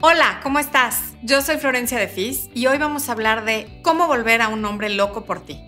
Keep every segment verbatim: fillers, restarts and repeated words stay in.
Hola, ¿cómo estás? Yo soy Florencia de Fis y hoy vamos a hablar de cómo volver a un hombre loco por ti.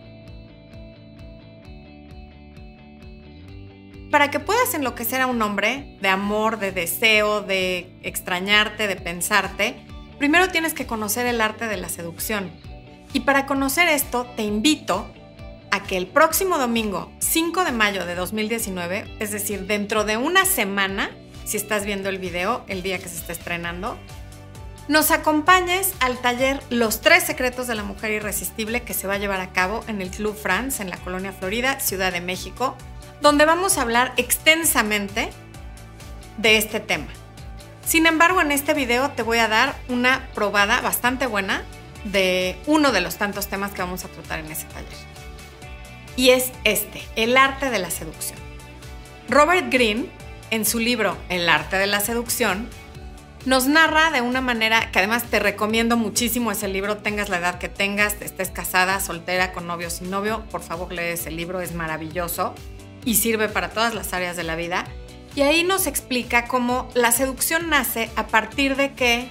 Para que puedas enloquecer a un hombre de amor, de deseo, de extrañarte, de pensarte, primero tienes que conocer el arte de la seducción. Y para conocer esto, te invito a que el próximo domingo, cinco de mayo de dos mil diecinueve, es decir, dentro de una semana, si estás viendo el video, el día que se está estrenando, nos acompañes al taller Los Tres Secretos de la Mujer Irresistible que se va a llevar a cabo en el Club France, en la Colonia Florida, Ciudad de México, donde vamos a hablar extensamente de este tema. Sin embargo, en este video te voy a dar una probada bastante buena de uno de los tantos temas que vamos a tratar en ese taller. Y es este, el arte de la seducción. Robert Greene, en su libro El arte de la seducción, nos narra de una manera que además te recomiendo muchísimo ese libro, tengas la edad que tengas, estés casada, soltera, con novio, sin novio, por favor lee ese libro, es maravilloso y sirve para todas las áreas de la vida. Y ahí nos explica cómo la seducción nace a partir de que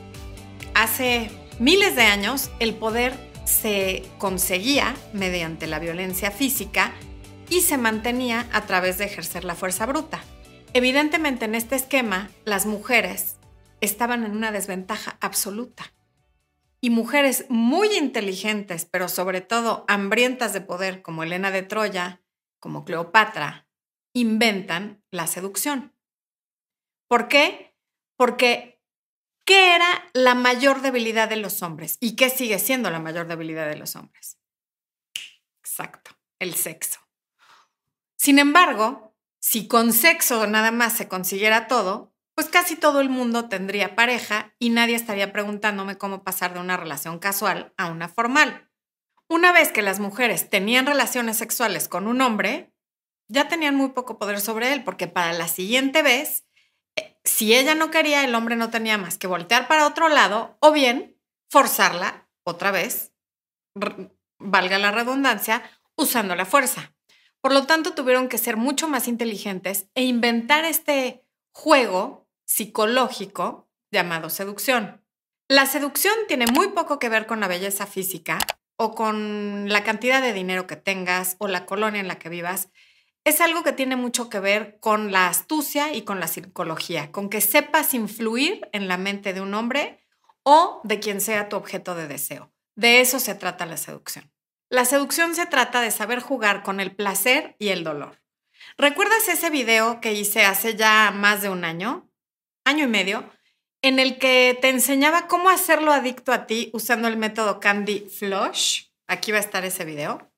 hace miles de años el poder se conseguía mediante la violencia física y se mantenía a través de ejercer la fuerza bruta. Evidentemente, en este esquema, las mujeres estaban en una desventaja absoluta. Y mujeres muy inteligentes, pero sobre todo hambrientas de poder, como Helena de Troya, como Cleopatra, inventan la seducción. ¿Por qué? Porque ¿qué era la mayor debilidad de los hombres? ¿Y qué sigue siendo la mayor debilidad de los hombres? Exacto, el sexo. Sin embargo, si con sexo nada más se consiguiera todo, pues casi todo el mundo tendría pareja y nadie estaría preguntándome cómo pasar de una relación casual a una formal. Una vez que las mujeres tenían relaciones sexuales con un hombre, ya tenían muy poco poder sobre él, porque para la siguiente vez, si ella no quería, el hombre no tenía más que voltear para otro lado o bien forzarla otra vez, valga la redundancia, usando la fuerza. Por lo tanto, tuvieron que ser mucho más inteligentes e inventar este juego psicológico llamado seducción. La seducción tiene muy poco que ver con la belleza física o con la cantidad de dinero que tengas o la colonia en la que vivas. Es algo que tiene mucho que ver con la astucia y con la psicología, con que sepas influir en la mente de un hombre o de quien sea tu objeto de deseo. De eso se trata la seducción. La seducción se trata de saber jugar con el placer y el dolor. ¿Recuerdas ese video que hice hace ya más de un año? año y medio, en el que te enseñaba cómo hacerlo adicto a ti usando el método Candy Flush? Aquí va a estar ese video.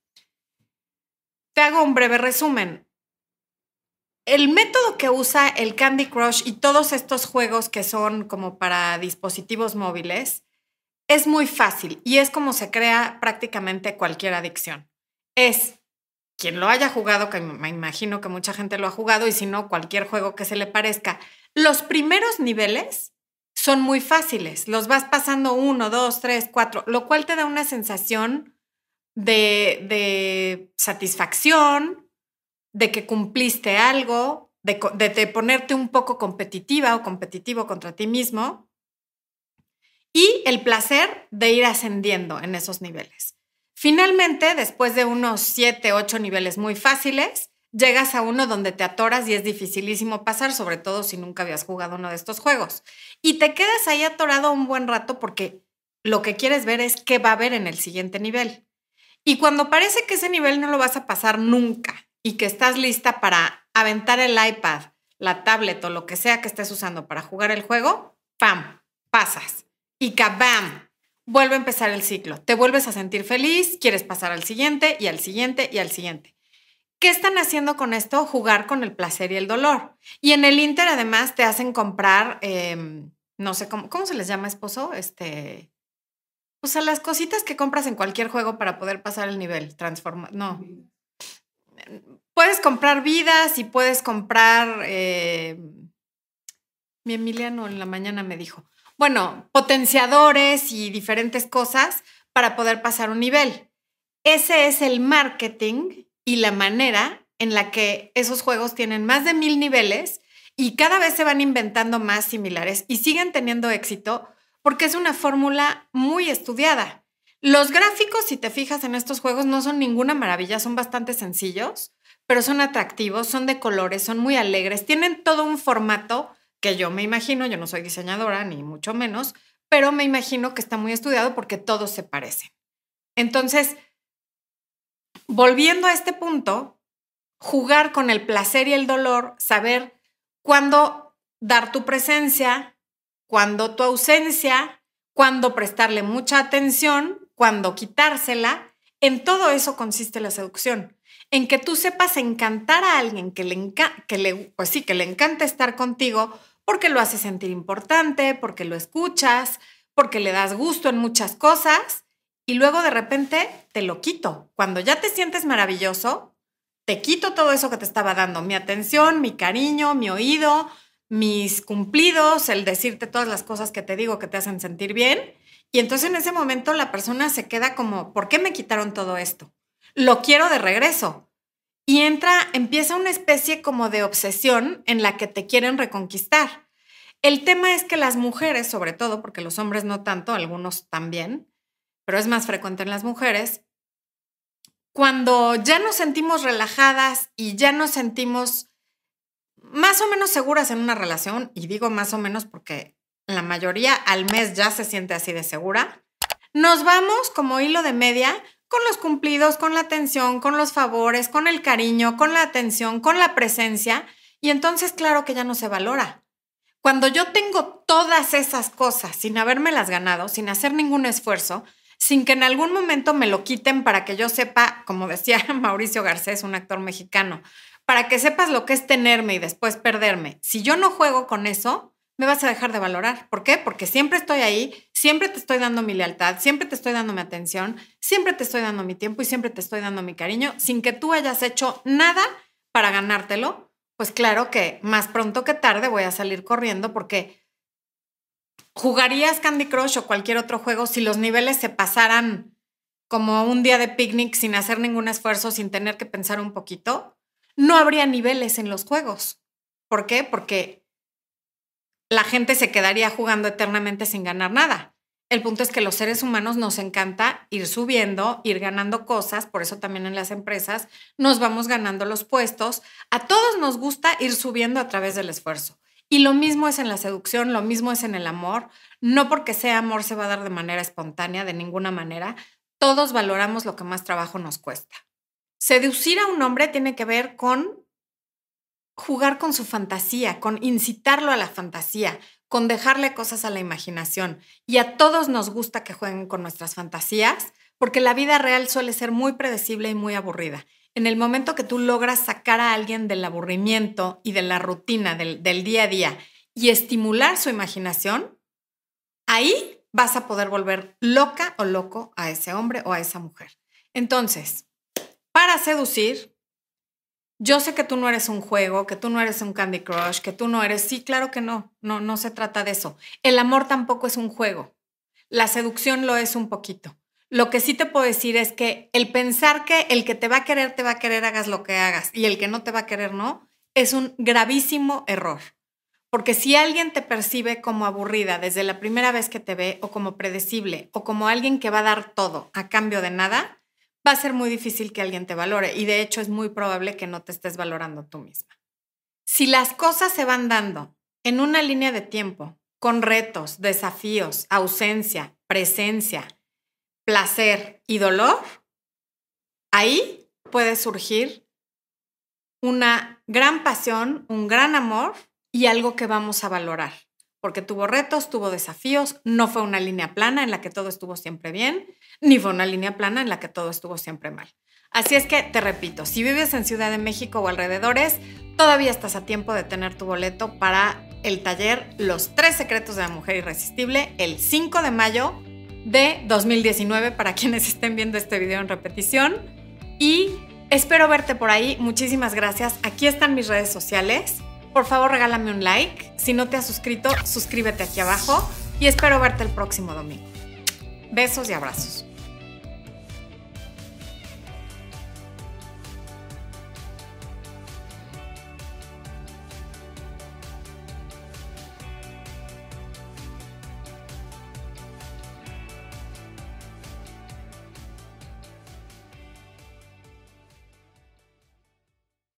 Te hago un breve resumen. El método que usa el Candy Crush y todos estos juegos que son como para dispositivos móviles es muy fácil y es como se crea prácticamente cualquier adicción. Es quien lo haya jugado, que me imagino que mucha gente lo ha jugado, y si no, cualquier juego que se le parezca. Los primeros niveles son muy fáciles. Los vas pasando uno, dos, tres, cuatro, lo cual te da una sensación de, de satisfacción, de que cumpliste algo, de, de, de ponerte un poco competitiva o competitivo contra ti mismo y el placer de ir ascendiendo en esos niveles. Finalmente, después de unos siete, ocho niveles muy fáciles, llegas a uno donde te atoras y es dificilísimo pasar, sobre todo si nunca habías jugado uno de estos juegos. Y te quedas ahí atorado un buen rato porque lo que quieres ver es qué va a haber en el siguiente nivel. Y cuando parece que ese nivel no lo vas a pasar nunca y que estás lista para aventar el iPad, la tablet o lo que sea que estés usando para jugar el juego, ¡pam!, pasas. Y ¡kabam!, vuelve a empezar el ciclo. Te vuelves a sentir feliz, quieres pasar al siguiente y al siguiente y al siguiente. ¿Qué están haciendo con esto? Jugar con el placer y el dolor. Y en el Inter, además, te hacen comprar, eh, no sé, cómo, ¿cómo se les llama, esposo? Este, o sea, las cositas que compras en cualquier juego para poder pasar el nivel. Transforma, no. Puedes comprar vidas y puedes comprar... Eh, mi Emiliano en la mañana me dijo... Bueno, potenciadores y diferentes cosas para poder pasar un nivel. Ese es el marketing y la manera en la que esos juegos tienen más de mil niveles y cada vez se van inventando más similares y siguen teniendo éxito porque es una fórmula muy estudiada. Los gráficos, si te fijas en estos juegos, no son ninguna maravilla, son bastante sencillos, pero son atractivos, son de colores, son muy alegres, tienen todo un formato que yo me imagino, yo no soy diseñadora ni mucho menos, pero me imagino que está muy estudiado porque todos se parecen. Entonces, volviendo a este punto, jugar con el placer y el dolor, saber cuándo dar tu presencia, cuándo tu ausencia, cuándo prestarle mucha atención, cuándo quitársela, en todo eso consiste la seducción. En que tú sepas encantar a alguien que le, enca- que le, pues sí, que le encanta estar contigo porque lo hace sentir importante, porque lo escuchas, porque le das gusto en muchas cosas y luego de repente te lo quito. Cuando ya te sientes maravilloso, te quito todo eso que te estaba dando, mi atención, mi cariño, mi oído, mis cumplidos, el decirte todas las cosas que te digo que te hacen sentir bien. Y entonces en ese momento la persona se queda como, ¿por qué me quitaron todo esto? Lo quiero de regreso. Y entra, empieza una especie como de obsesión en la que te quieren reconquistar. El tema es que las mujeres, sobre todo, porque los hombres no tanto, algunos también, pero es más frecuente en las mujeres, cuando ya nos sentimos relajadas y ya nos sentimos más o menos seguras en una relación, y digo más o menos porque la mayoría al mes ya se siente así de segura, nos vamos como hilo de media con los cumplidos, con la atención, con los favores, con el cariño, con la atención, con la presencia, y entonces claro que ya no se valora. Cuando yo tengo todas esas cosas sin habérmelas ganado, sin hacer ningún esfuerzo, sin que en algún momento me lo quiten para que yo sepa, como decía Mauricio Garcés, un actor mexicano, para que sepas lo que es tenerme y después perderme. Si yo no juego con eso, me vas a dejar de valorar. ¿Por qué? Porque siempre estoy ahí, siempre te estoy dando mi lealtad, siempre te estoy dando mi atención, siempre te estoy dando mi tiempo y siempre te estoy dando mi cariño, sin que tú hayas hecho nada para ganártelo. Pues claro que más pronto que tarde voy a salir corriendo porque ¿jugarías Candy Crush o cualquier otro juego si los niveles se pasaran como un día de picnic sin hacer ningún esfuerzo, sin tener que pensar un poquito? No habría niveles en los juegos. ¿Por qué? Porque la gente se quedaría jugando eternamente sin ganar nada. El punto es que los seres humanos nos encanta ir subiendo, ir ganando cosas, por eso también en las empresas nos vamos ganando los puestos. A todos nos gusta ir subiendo a través del esfuerzo. Y lo mismo es en la seducción, lo mismo es en el amor. No porque sea amor se va a dar de manera espontánea, de ninguna manera. Todos valoramos lo que más trabajo nos cuesta. Seducir a un hombre tiene que ver con jugar con su fantasía, con incitarlo a la fantasía, con dejarle cosas a la imaginación. Y a todos nos gusta que jueguen con nuestras fantasías, porque la vida real suele ser muy predecible y muy aburrida. En el momento que tú logras sacar a alguien del aburrimiento y de la rutina del, del día a día y estimular su imaginación, ahí vas a poder volver loca o loco a ese hombre o a esa mujer. Entonces, para seducir, yo sé que tú no eres un juego, que tú no eres un Candy Crush, que tú no eres... Sí, claro que no, no, no se trata de eso. El amor tampoco es un juego. La seducción lo es un poquito. Lo que sí te puedo decir es que el pensar que el que te va a querer, te va a querer, hagas lo que hagas, y el que no te va a querer, no, es un gravísimo error. Porque si alguien te percibe como aburrida desde la primera vez que te ve, o como predecible, o como alguien que va a dar todo a cambio de nada, va a ser muy difícil que alguien te valore. Y de hecho es muy probable que no te estés valorando tú misma. Si las cosas se van dando en una línea de tiempo, con retos, desafíos, ausencia, presencia, placer y dolor, ahí puede surgir una gran pasión, un gran amor y algo que vamos a valorar. Porque tuvo retos, tuvo desafíos, no fue una línea plana en la que todo estuvo siempre bien, ni fue una línea plana en la que todo estuvo siempre mal. Así es que, te repito, si vives en Ciudad de México o alrededores, todavía estás a tiempo de tener tu boleto para el taller Los Tres Secretos de la Mujer Irresistible el cinco de mayo de dos mil diecinueve para quienes estén viendo este video en repetición. Y espero verte por ahí. Muchísimas gracias. Aquí están mis redes sociales. Por favor, regálame un like. Si no te has suscrito, suscríbete aquí abajo y espero verte el próximo domingo. Besos y abrazos.